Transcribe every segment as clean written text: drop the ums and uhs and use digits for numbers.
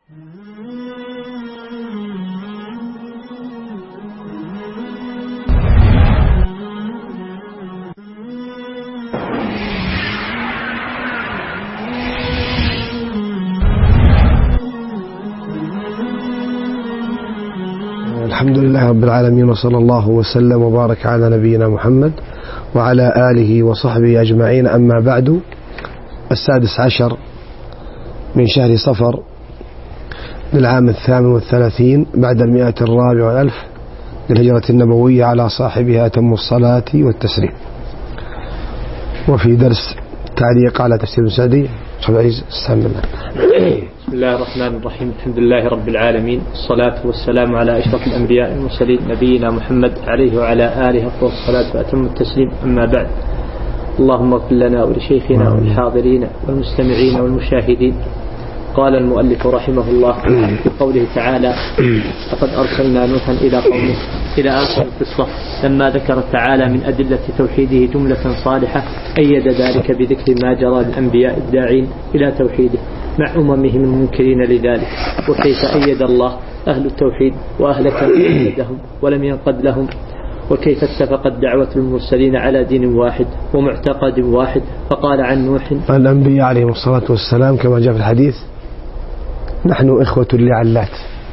الحمد لله رب العالمين، وصلى الله وسلم وبارك على نبينا محمد وعلى آله وصحبه أجمعين. أما بعد، 16 من شهر صفر للعام 38 بعد 104 للهجرة النبوية على صاحبها أتم الصلاة والتسليم. وفي درس تعليق على تفسير سعدي عزيز استعمل الله. بسم الله الرحمن الرحيم. الحمد لله رب العالمين، الصلاة والسلام على أشرف الأنبياء والمرسلين نبينا محمد عليه وعلى آله أفضل الصلاة وأتم التسليم. أما بعد، اللهم اغفر لنا ولشيخنا والحاضرين والمستمعين والمشاهدين. قال المؤلف رحمه الله في قوله تعالى: لقد أرسلنا نوحا إلى قومه، إلى آخر القصة. لما ذكر تعالى من أدلة توحيده جملة صالحة، أيد ذلك بذكر ما جرى للأنبياء الداعين إلى توحيده مع أممهم المنكرين لذلك، وكيف أيد الله أهل التوحيد وأهلك أيدهم ولم ينقد لهم، وكيف اتفقت دعوة المرسلين على دين واحد ومعتقد واحد. فقال عن نوح: الأنبياء عليهم الصلاة والسلام كما جاء في الحديث: نحن إخوة لعلات،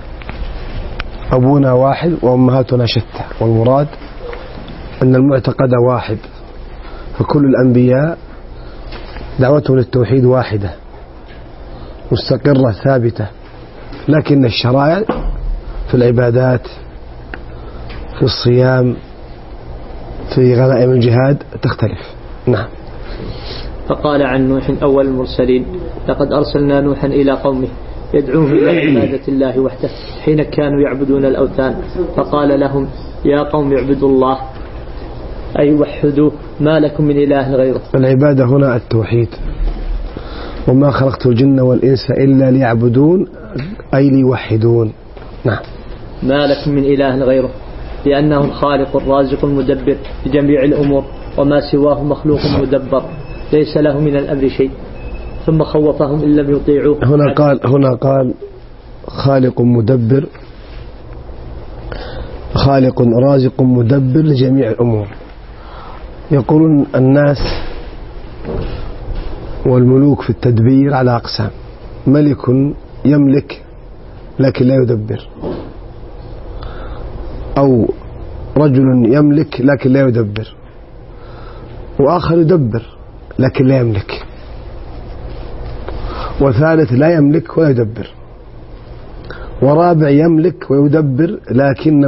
أبونا واحد وأمهاتنا شتى. والمراد أن المعتقد واحد، فكل الأنبياء دعوتهم للتوحيد واحدة مستقرة ثابتة، لكن الشرائع في العبادات، في الصيام، في غنائم الجهاد تختلف. نعم. فقال عن نوح أول المرسلين: لقد أرسلنا نوحا إلى قومه يدعوهم إلى عبادة الله وحده حين كانوا يعبدون الأوثان، فقال لهم: يا قوم اعبدوا الله، أي وحدوا، ما لكم من إله غيره. العبادة هنا التوحيد. وما خلقت الجن والإنس إلا ليعبدون، أي ليوحدون. نعم. ما لكم من إله غيره، لأنه الخالق الرازق المدبر لجميع الأمور، وما سواه مخلوق مدبر ليس له من الأمر شيء. ثم خوفهم إن لم يطيعوه. هنا قال خالق مدبر، خالق رازق مدبر لجميع الأمور. يقولون الناس والملوك في التدبير على أقسام: ملك يملك لكن لا يدبر، أو رجل يملك لكن لا يدبر، وآخر يدبر لكن لا يملك، وثالث لا يملك ولا يدبر، ورابع يملك ويدبر لكن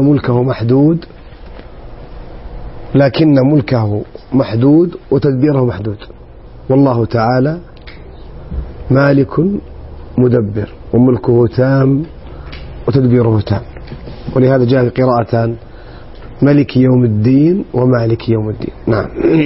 ملكه محدود وتدبيره محدود. والله تعالى مالك مدبر وملكه تام وتدبيره تام. ولهذا جاء قراءتان: ملك يوم الدين ومالك يوم الدين. نعم.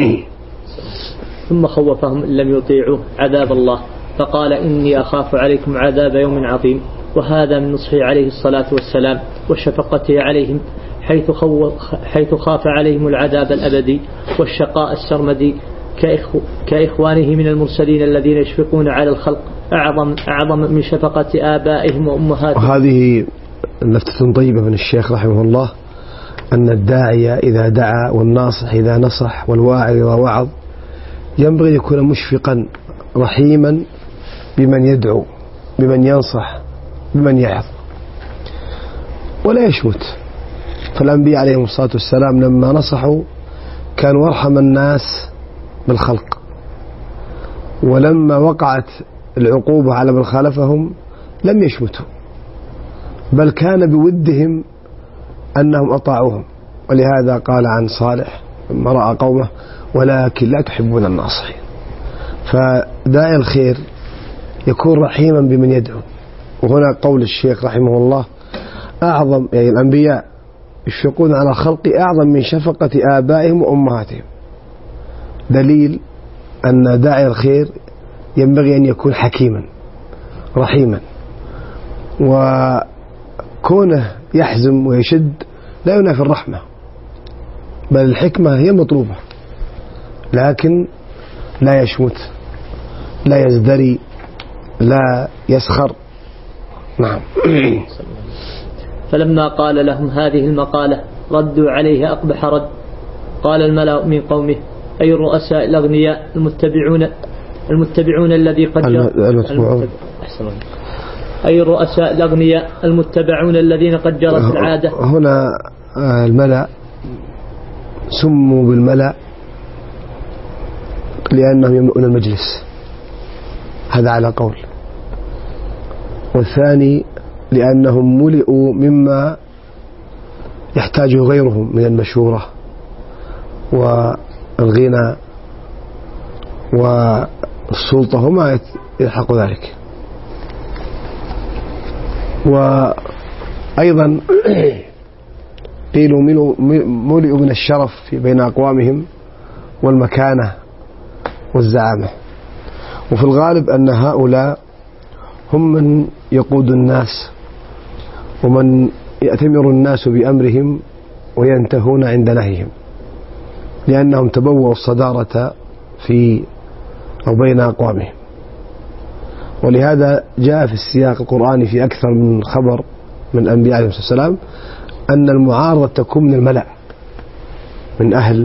ثم خوفهم إن لم يطيعوا عذاب الله، فقال: إني أخاف عليكم عذاب يوم عظيم. وهذا من نصحه عليه الصلاة والسلام وشفقته عليهم، حيث خاف عليهم العذاب الأبدي والشقاء السرمدي كإخوانه من المرسلين الذين يشفقون على الخلق أعظم من شفقة آبائهم وأمهاتهم. وهذه لفتة طيبة من الشيخ رحمه الله، أن الداعية إذا دعا والناصح إذا نصح والواعظ إذا وعظ ينبغي يكون مشفقا رحيما بمن يدعو، بمن ينصح، بمن يعظ، ولا يشمت. فالأنبياء عليهم الصلاة والسلام لما نصحوا كانوا أرحم الناس بالخلق، ولما وقعت العقوبة على من خالفهم لم يشمتوا، بل كان بودهم أنهم أطاعوهم. ولهذا قال عن صالح لما رأى قومه: ولكن لا تحبون الناصحين. فداعي الخير يكون رحيما بمن يدعو. وهنا قول الشيخ رحمه الله: أعظم، يعني الأنبياء يشفقون على خلق أعظم من شفقة آبائهم وأمهاتهم، دليل أن داعي الخير ينبغي أن يكون حكيما رحيما. وكونه يحزم ويشد لا ينافي الرحمة، بل الحكمة هي مطلوبة، لكن لا يشمت، لا يزدري، لا يسخر، نعم. فلما قال لهم هذه المقالة ردوا عليه أقبح رد. قال الملأ من قومه أي الرؤساء الأغنياء المتبعون الذي قد أي الرؤساء الأغنياء المتبعون الذين قد جرت العادة. هنا الملأ سموا بالملأ لأنهم يملؤون المجلس، هذا على قول، والثاني لأنهم ملئوا مما يحتاجه غيرهم من المشورة والغنى والسلطة وما يلحق ذلك. وأيضا قيلوا ملئوا من الشرف بين أقوامهم والمكانة والزعامة. وفي الغالب أن هؤلاء هم من يقود الناس ومن يأتمر الناس بأمرهم وينتهون عند نهيهم، لأنهم تبوأوا الصدارة في أو بين أقوامهم. ولهذا جاء في السياق القرآني في أكثر من خبر من الأنبياء عليهم السلام أن المعارضة تكون من الملأ، من أهل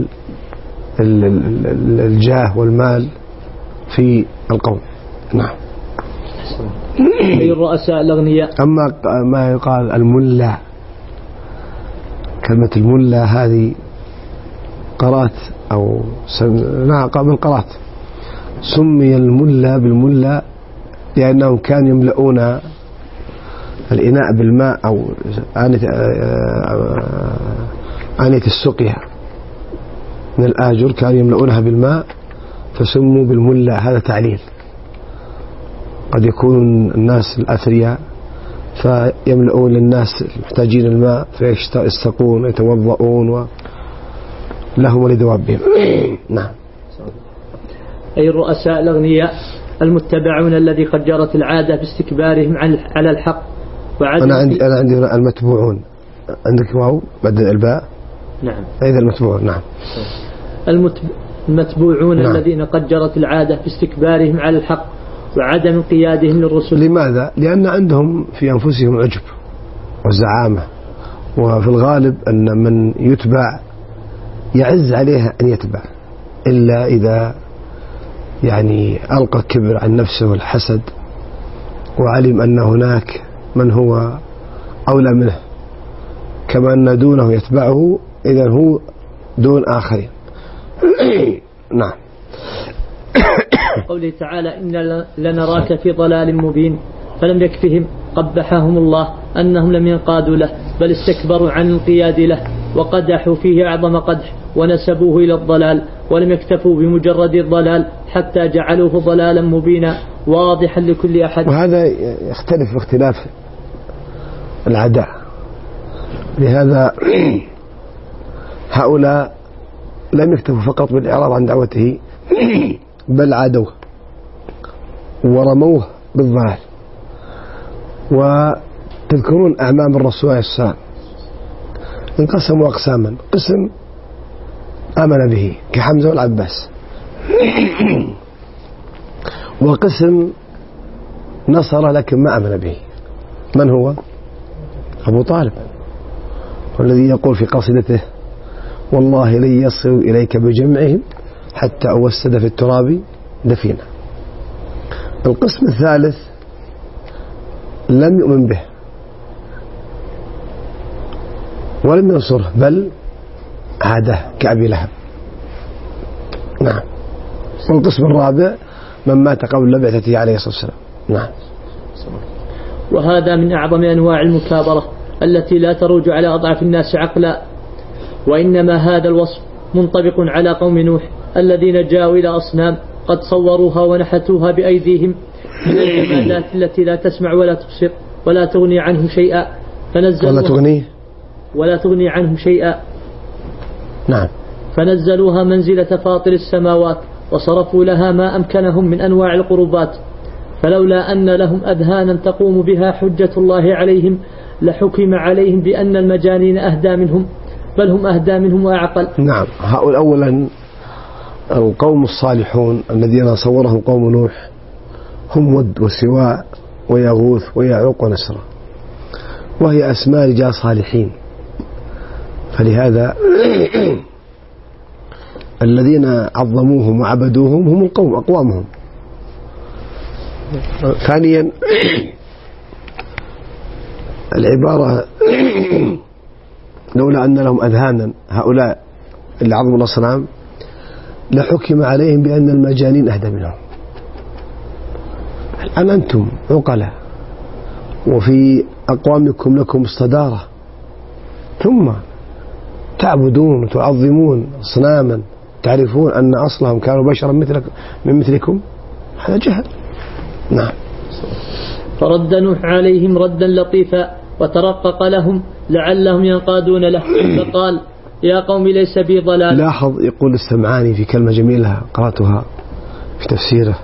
الجاه والمال في القوم. نعم. أي الرؤساء الأغنياء. أما ما يقال الملا، كلمة الملا هذه قرات أو من قرات، سمي الملا بالملا لأنهم كانوا يملؤون الإناء بالماء أو آنية السقيا من الآجر، كانوا يملؤونها بالماء فسموا بالملا. هذا تعليل. قد يكون الناس الأثرياء فيملؤون للناس المحتاجين الماء فيستقون ويتوضؤون لهم ولدوابهم. نعم. أي الرؤساء الأغنياء المتبعون الذي قد جرت العادة باستكبارهم على الحق أنا عندي المتبوعون. عندك واو بعد الباء؟ نعم. أيضا المتبوعون. نعم. المتبوعون نعم. الذين قد جرت العادة باستكبارهم على الحق وعدم انقيادهم للرسل. لماذا؟ لأن عندهم في أنفسهم عجب والزعامة، وفي الغالب أن من يتبع يعز عليه أن يتبع، إلا إذا يعني ألقى كبر عن نفسه والحسد وعلم أن هناك من هو أولى منه، كما أن دونه يتبعه، إذن هو دون آخرين. نعم. قوله تعالى إن لنراك في ضلال مبين فلم يكفهم قبحهم الله أنهم لم ينقادوا له بل استكبروا عن الانقياد له وقدحوا فيه أعظم قدح ونسبوه إلى الضلال ولم يكتفوا بمجرد الضلال حتى جعلوه ضلالا مبينا واضحا لكل أحد. وهذا يختلف باختلاف العداء. لهذا هؤلاء لم يكتفوا فقط بالإعراض عن دعوته بل عادوه ورموه بالضلال. وتذكرون أعمام الرسول عليه السلام انقسموا أقساما، قسم آمن به كحمزة والعباس، وقسم نصر لكن ما آمن به. من هو؟ أبو طالب، والذي يقول في قصيدته والله لن يصلوا إليك بجمعهم حتى أوسد في التراب دفينا. القسم الثالث لم يؤمن به ولم ينصره بل عاده كأبي لهب. نعم. والقسم الرابع من مات قبل بعثته عليه الصلاة والسلام. نعم. وهذا من أعظم أنواع المكابرة التي لا تروج على أضعف الناس عقلا، وإنما هذا الوصف منطبق على قوم نوح الذين جاءوا إلى أصنام قد صوروها ونحتوها بأيديهم من الجمادات التي لا تسمع ولا تبصر ولا تغني عنهم شيئا ولا تغني عنهم شيئا. نعم. فنزلوها منزلة فاطر السماوات وصرفوا لها ما أمكنهم من أنواع القربات، فلولا أن لهم أذهانا تقوم بها حجة الله عليهم لحكم عليهم بأن المجانين أهدى منهم بل هم أهدى منهم وأعقل. نعم. هؤلاء أولا القوم الصالحون الذين صورهم قوم نوح هم ود وسواء ويغوث ويعوق ونسرا، وهي أسماء رجال صالحين. فلهذا الذين عظموهم وعبدوهم هم القوم أقوامهم. ثانيا العبارة لولا أن لهم أذهانا هؤلاء اللي عظموا الأصنام لحكم عليهم بأن المجانين أهدى منهم. الآن أنتم عقلاء وفي أقوامكم لكم استدارة، ثم تعبدون وتعظمون أصناما تعرفون أن أصلهم كانوا بشرا من مثلكم، هذا جهل. نعم. فرد نوح عليهم ردا لطيفا وترقق لهم لعلهم ينقادون له، فقال يا قوم ليس بي ضلال. لاحظ يقول السمعاني في كلمة جميلة قرأتها في تفسيره،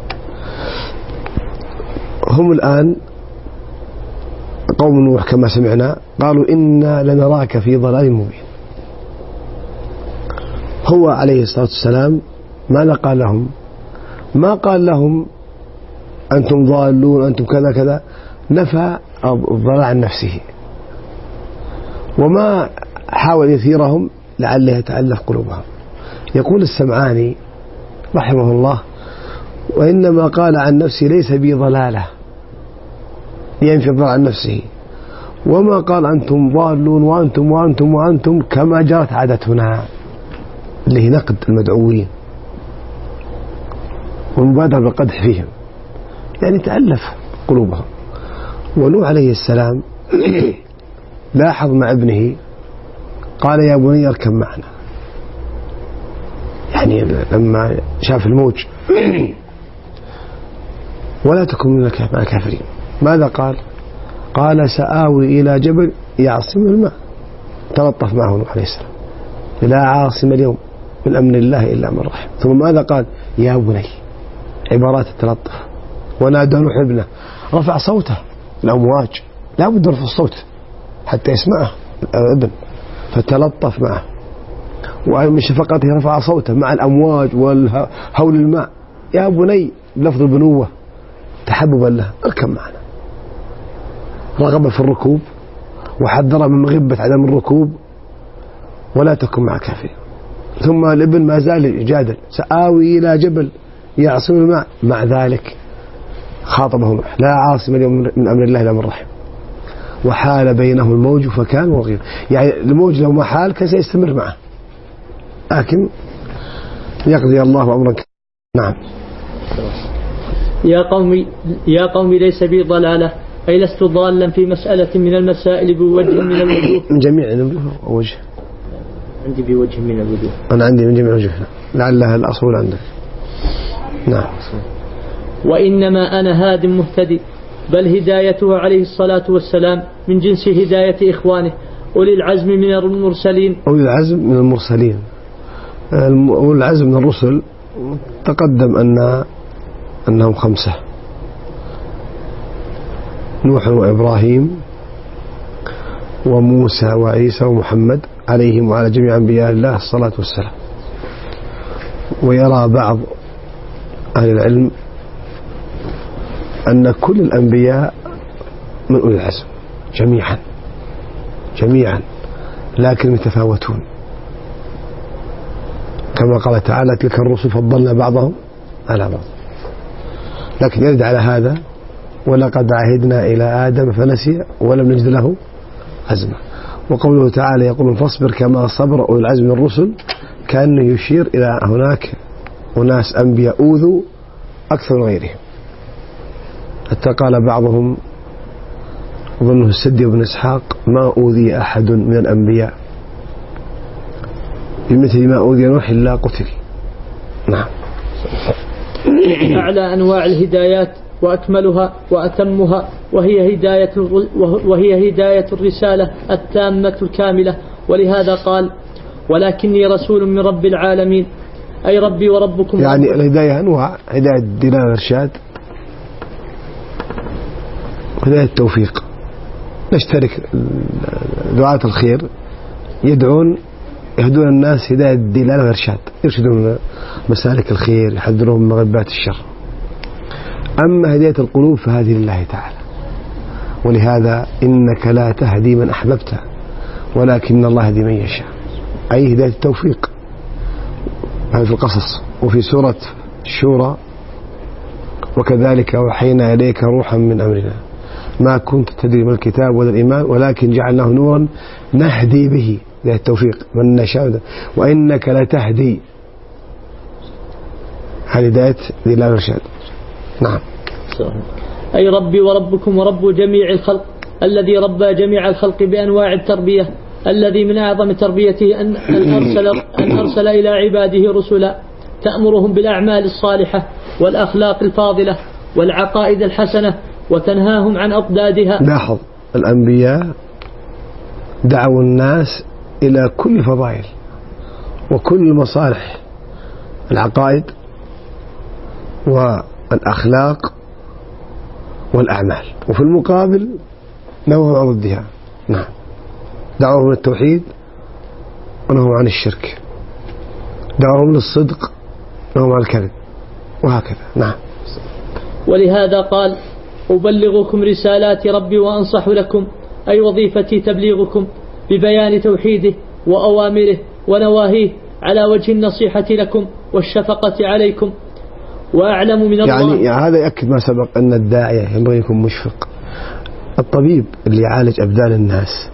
هم الآن قوم نوح كما سمعنا قالوا إنا لنراك في ضلال مبين. هو عليه الصلاة والسلام ماذا قال لهم؟ ما قال لهم أنتم ضالون أنتم كذا كذا، نفى الضلال عن نفسه، وما حاول يثيرهم لعله يتألف قلوبهم. يقول السمعاني رحمه الله وإنما قال عن نفسه ليس بي ضلالة، ينفي الضلال عن نفسه، وما قال أنتم ضالون وأنتم وأنتم وأنتم كما جرت عادتنا، اللي هي نقد المدعوين والمبادرة بالقدح فيهم، يعني تألف قلوبهم. ونوح عليه السلام لاحظ مع ابنه قال يا بني اركب معنا، يعني لما شاف الموج ولا تكن من الكافرين. ماذا قال؟ قال سآوي إلى جبل يعصم الماء. تلطف معه نوح عليه السلام، لا عاصم اليوم من أمر الله إلا من رحم. ثم ماذا قال؟ يا بني، عبارات التلطف. ونادى نوح ابنه، رفع صوته، الأمواج لا بد رفع الصوت حتى يسمعه الابن، فتلطف معه. ومن شفقته رفع صوته مع الأمواج والهول الماء، يا بني بلفظ البنوة تحببا له اركب معنا. رغب في الركوب وحذر من مغبة عدم الركوب ولا تكن مع كافرين. ثم الابن ما زال يجادل، سآوي إلى جبل يعصم الماء، مع ذلك خاطبه نوح لا عاصم اليوم من أمر الله إلا من رحم. وحال بينه الموج فكان وغير، يعني الموج لو ما حال كان سيستمر معه، لكن يقضي الله أمرا. نعم. يا قوم ليس بي ضلالة، أي لست ضالا في مسألة من المسائل بوجه من الوجوه. من جميع وجه. عندي بوجه من الوجوه. أنا عندي من جميع وجه، لعلها الأصول عندك. نعم. وإنما أنا هاد مهتدي، بل هدايته عليه الصلاة والسلام من جنس هداية إخوانه أولي العزم من المرسلين. أولي العزم من المرسلين، أولي العزم من الرسل تقدم أنهم 5: نوح وإبراهيم وموسى وعيسى ومحمد عليهم وعلى جميع أنبياء الله الصلاة والسلام. ويرى بعض أهل العلم أن كل الأنبياء من أولي العزم جميعا لكن متفاوتون، كما قال تعالى تلك الرسل فضلنا بعضهم على بعض. لكن يرد على هذا ولقد عهدنا إلى آدم فنسي ولم نجد له عزما. وقوله تعالى يقول فاصبر كما صبر أولي العزم من الرسل، كأنه يشير إلى هناك أناس أنبياء أوذوا أكثر من غيرهم، حتى قال بعضهم ظنه السدي بن إسحاق ما أوذي أحد من الأنبياء بمثل ما أوذي نوح إلا قتل. نعم. أعلى أنواع الهدايات وأكملها وأتمها وهي هداية الرسالة التامة الكاملة. ولهذا قال ولكني رسول من رب العالمين، أي ربي وربكم. يعني الهداية أنواع: هداية الدلالة والإرشاد، هداية التوفيق. نشترك دعاة الخير يدعون يهدون الناس هداية الدلالة والإرشاد، يرشدون مسالك الخير، يحذرون من مغبات الشر. أما هداية القلوب فهذه لله تعالى. ولهذا إنك لا تهدي من أحببت ولكن الله يهدي من يشاء، أي هداية التوفيق. هذا في القصص. وفي سورة الشورى وكذلك أوحينا إليك روحا من أمرنا ما كنت تدري ما الكتاب ولا الإيمان ولكن جعلناه نورا نهدي به، هداية التوفيق من نشاء، وإنك لتهدي، هذه هداية دلالة الرشاد. نعم. أي ربي وربكم ورب جميع الخلق الذي ربى جميع الخلق بأنواع التربية، الذي من أعظم تربيته أن أرسل إلى عباده رسلا تأمرهم بالأعمال الصالحة والأخلاق الفاضلة والعقائد الحسنة وتنهاهم عن أضدادها. لاحظ، الأنبياء دعوا الناس إلى كل فضائل وكل مصالح العقائد والأخلاق والأعمال، وفي المقابل نهوا عن ضدها. نعم، دعوهم للتوحيد ونهوا عن الشرك، دعوهم للصدق ونهوا عن الكذب، وهكذا. نعم. ولهذا قال أبلغكم رسالات ربي وأنصح لكم، أي وظيفتي تبليغكم ببيان توحيده وأوامره ونواهيه على وجه النصيحة لكم والشفقة عليكم، وأعلم من الله. يعني هذا يأكد ما سبق أن الداعية ينبغي يكون مشفق. الطبيب اللي يعالج أبدان الناس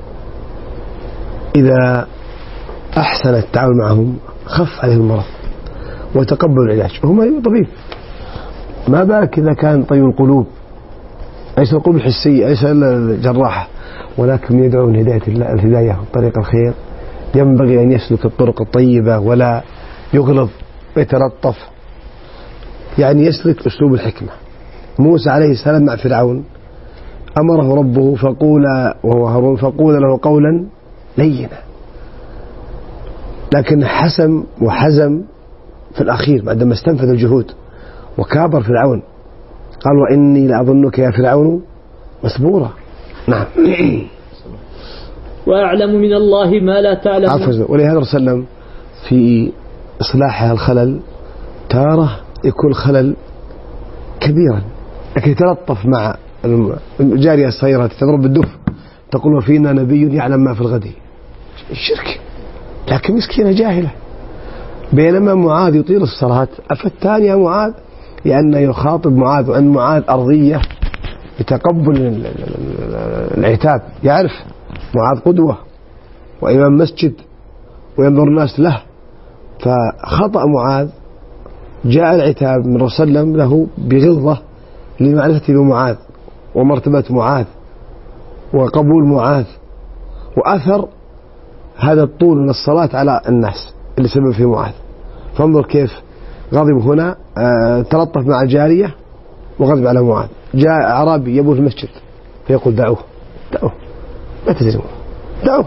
إذا أحسن التعامل معهم خف عليه المرض وتقبل العلاج، وهم طبيب. ما بالك إذا كان طيب القلوب، ليس القلوب الحسية، ليس الجراحة، ولكن يدعو من هداية الله، الهداية طريق الخير. ينبغي أن يسلك الطرق الطيبة ولا يغلظ ويتلطف، يعني يسلك أسلوب الحكمة. موسى عليه السلام مع فرعون أمره ربه وهو هارون فقول له قولا لينا، لكن حسم وحزم في الأخير بعدما استنفذ الجهود وكابر فرعون، قال وإني لأظنك يا فرعون مثبورا. نعم. وأعلم من الله ما لا تعلمون. ولهذا وسلم في إصلاح الخلل تارة يكون خلل كبيرا، لكن يتلطف مع الجارية الصغيرة تضرب بالدف تقول وفينا نبي يعلم ما في الغد، الشرك، لكن مسكينة جاهلة. بينما معاذ يطيل الصلاة أفتان يا معاذ، لأنه يخاطب معاذ، وأن معاذ أرضية يتقبل العتاب، يعرف معاذ قدوة وإمام مسجد وينظر الناس له، فخطأ معاذ جاء العتاب من رسول الله له بغلظة لمعرفته بمعاذ ومرتبة معاذ وقبول معاذ، وأثر هذا الطول من الصلاة على الناس اللي سبب في معاذ. فانظر كيف غضب هنا، تلطف مع جارية وغضب على معاذ. جاء أعرابي يبول في المسجد فيقول دعوه لا تزلموه، دعوه،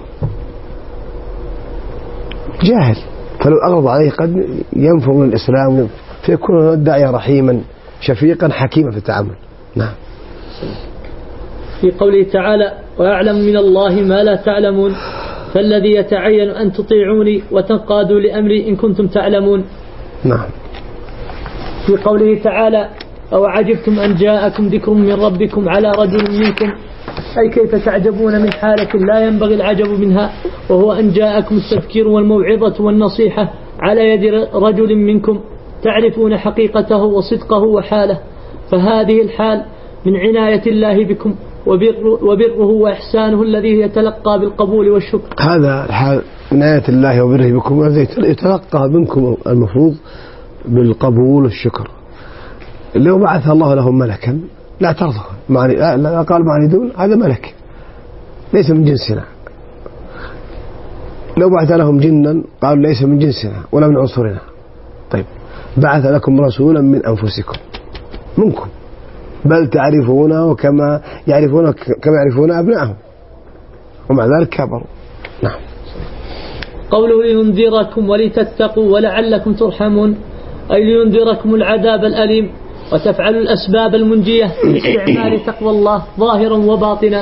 جاهل، فلو أغضب عليه قد ينفر من الإسلام، فيكون الداعية رحيما شفيقا حكيما في التعامل. نعم. في قوله تعالى وأعلم من الله ما لا تعلمون، فالذي يتعين أن تطيعوني وتنقادوا لأمري إن كنتم تعلمون. نعم. في قوله تعالى أو عجبتم أن جاءكم ذكر من ربكم على رجل منكم، أي كيف تعجبون من حالة لا ينبغي العجب منها، وهو أن جاءكم التذكير والموعظة والنصيحة على يد رجل منكم تعرفون حقيقته وصدقه وحاله، فهذه الحال من عناية الله بكم وبره وإحسانه الذي يتلقى بالقبول والشكر. هذا الحال عناية الله وبره بكم الذي يتلقى منكم المفروض بالقبول والشكر. لو بعث الله لهم ملكا لا ترضى، لا قال معني دون، هذا ملك ليس من جنسنا. لو بعث لهم جنا قالوا ليس من جنسنا ولا من عنصرنا. طيب بعث لكم رسولا من أنفسكم منكم، بل تعرفونه كما يعرفون أبنائهم ومع ذلك كبروا. نعم. قوله لينذركم ولتتقوا ولعلكم ترحمون، أي لينذركم العذاب الأليم وتفعلوا الأسباب المنجية باستعمال تقوى الله ظاهرا وباطنا،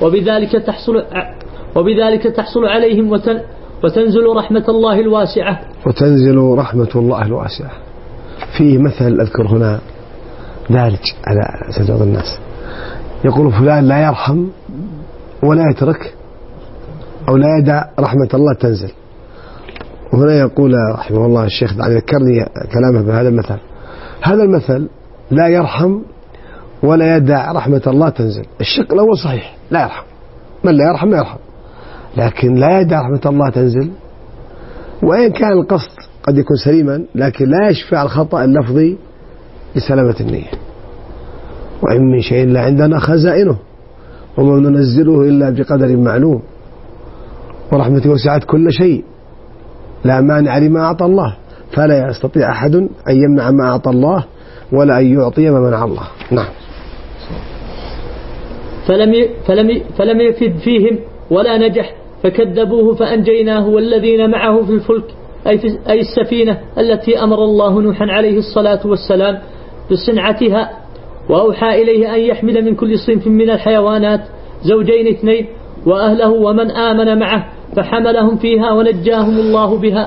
وبذلك تحصل عليهم وتنزل رحمة الله الواسعة. وتنزل رحمة الله الواسعة. فيه مثل أذكر هنا دارج على بعض الناس، يقول فلان لا يرحم ولا يترك أو لا يدع رحمة الله تنزل. وهنا يقول رحمه الله الشيخ ذكرني كلامه بهذا المثل. هذا المثل لا يرحم ولا يدع رحمة الله تنزل، الشق الأول صحيح، لا يرحم، من لا يرحم لا يرحم، لكن لا يدع رحمة الله تنزل. وإن كان القصد قد يكون سليما لكن لا يشفع الخطأ اللفظي لسلامة النية. وإن من شيء لا عندنا خزائنه وما ننزله إلا بقدر معلوم، ورحمته وسعت كل شيء لا مانع لما أعطى الله، فلا يستطيع أحد أن يمنع ما أعطى الله ولا أن يعطي ما منع الله. نعم. فلم يفد فيهم ولا نجح فكذبوه فأنجيناه والذين معه في الفلك أي السفينة التي أمر الله نوحا عليه الصلاة والسلام بصنعتها، وأوحى إليه أن يحمل من كل صنف من الحيوانات زوجين اثنين وأهله ومن آمن معه، فحملهم فيها ونجاهم الله بها.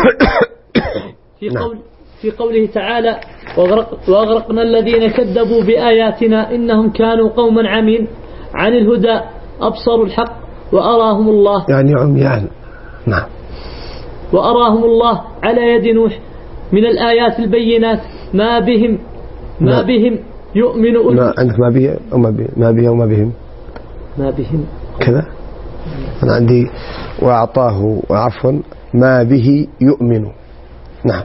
في قوله تعالى وأغرقنا الذين كذبوا بآياتنا إنهم كانوا قوما عمين عن الهدى أبصروا الحق وأراهم الله، يعني عميان. نعم. وأراهم الله على يد نوح من الآيات البينات ما بهم يؤمن عندك ما به أو ما بهم كذا. أنا عندي وأعطاه عفوا ما به يؤمن. نعم.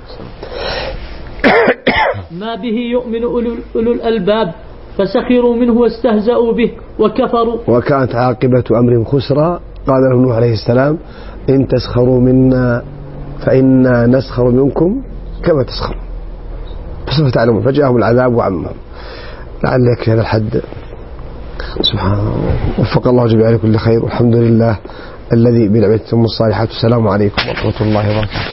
ما به يؤمن أولو الألباب فسخروا منه واستهزأوا به وكفروا. وكانت عاقبة أمر خسرا، قال له نوح عليه السلام إن تسخروا منا فإنا نسخر منكم كما تسخرون فسوف تعلمون. فجاءهم العذاب وعمهم. لعلك هذا الحد. سبحان الله، وفق الله جميعا لكل خير، والحمد لله الذي بنعمته الصالحات. السلام عليكم ورحمة الله وبركاته.